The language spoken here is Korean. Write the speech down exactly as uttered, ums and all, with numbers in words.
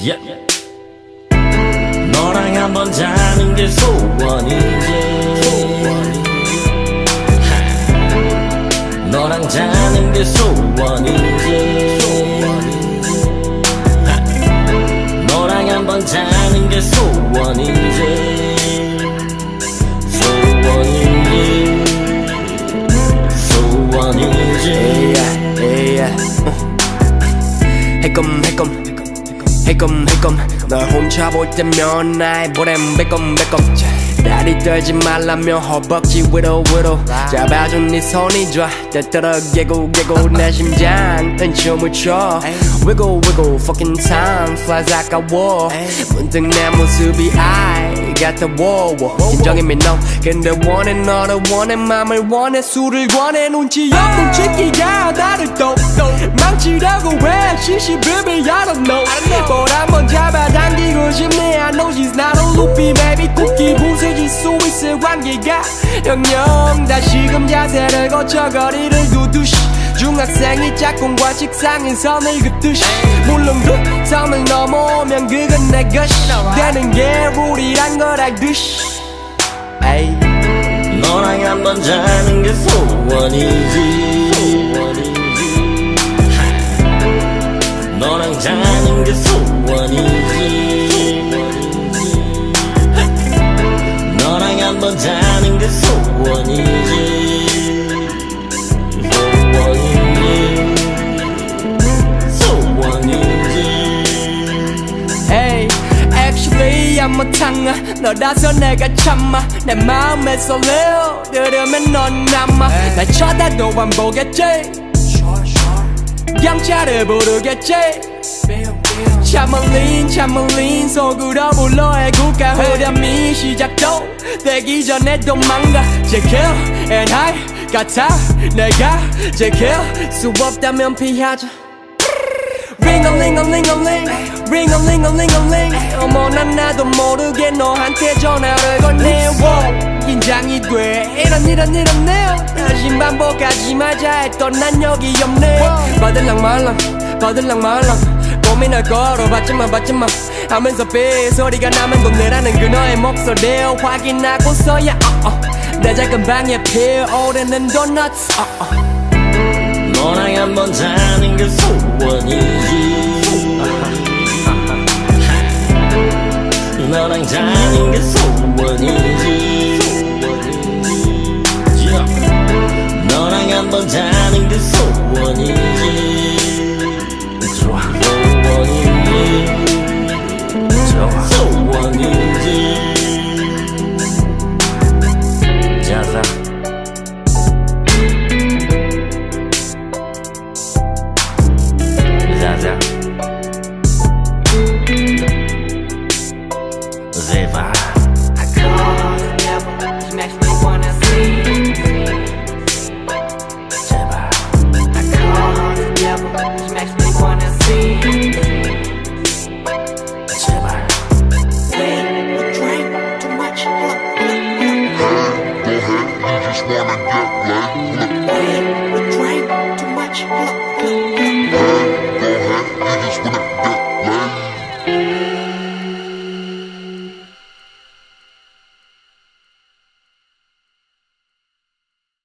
yeah. 너랑 한번 자는 게 소원이지. 너랑 자는 게 소원이지. 너랑 한번 자는 게 소원이지. 소원이지. 소원이지. yeah, yeah. 해끔 해끔 해끔 해끔 널 혼자 볼 때면 나의 보냄 배껌배껌 다리 떨지 말라며 허벅지 위로 위로 잡아준 네 손이 좋아 때때로 개고 개고 내 심장은 춤을 춰 Wiggle wiggle fucking time flies 아까워 문득 내 모습이 I got the wall 심정이 민노 근데 원해 너를 원해 맘을 원해 술을 원해 눈치 없는 치기가 나를 또 망치려고 해 시시비비 I don't know 뭘 한번 잡아당기고 싶네 I know she's not a loopy baby 쿠키 부서질 수 있을 관계가 영영 다시금 자세를 거쳐 거리를 두듯이 중학생이 짝꿍과 식상인 선을 긋듯이 물론 그 선을 넘어오면 그건 내 것이 되는 게 룰이란 걸 알듯이 에이. 너랑 한번 자는 게 소원이지. 너랑 자는 게 소원이지. 너랑 한번 자는 게 소원이지. 소원이지. 소원이지. Hey, actually I'm a 탕아 너라서 내가 참아 내 마음에 설레어 들으면 넌 남아 날 쳐다도 안 보겠지 경찰을 부르겠지 차멀린 차멀린 속으로 불러의 국가 후렴이 시작도 되기 전에 도망가 제킬 and high 같아 내가 제킬 수 없다면 피하자 링얼링얼링얼링 링얼링얼링얼링 어머나 나도 모르게 너한테 전화를 건네 긴장이 돼 이런 이런 이런 내 다시 반복하지 말자 했던 난 여기 없네 받을랑 말랑 받을랑 말랑 고민할 거로 받지마 받지마 하면서 삐소리가 나면 돈내라는 그너의 목소리 확인하고서야 uh, uh. 내 작은 방에 피어오르는 도넛 uh, uh. 너랑 한번 자는 게 소원이지. 너랑 자는 게 소원이지. 너랑 한번 자는 게 소원이지. 좋아. 소원이지. 좋아. 소원이지. 자자. 자자. Zeva. I call the devil, she makes me wanna sing. 제발. I call the devil, she makes me wanna sing. 제발. When you drink too much, look, Go ahead, you just wanna get laid. when you drink too much, look, Go ahead, you just wanna